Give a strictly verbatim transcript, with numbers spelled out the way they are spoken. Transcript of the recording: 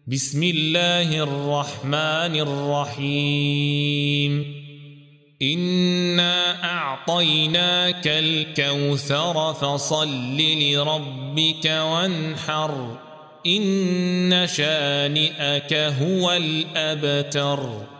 بسم الله الرحمن الرحيم إنا أعطيناك الكوثر فصل لربك وانحر إن شانئك هو الأبتر.